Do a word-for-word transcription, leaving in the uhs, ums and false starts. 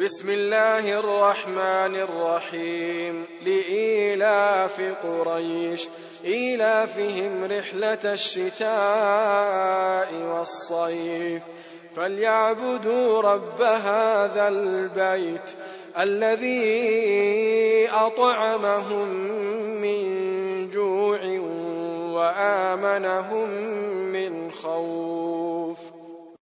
بسم الله الرحمن الرحيم لإيلاف قريش إيلافهم رحلة الشتاء والصيف فليعبدوا رب هذا البيت الذي أطعمهم من جوع وآمنهم من خوف.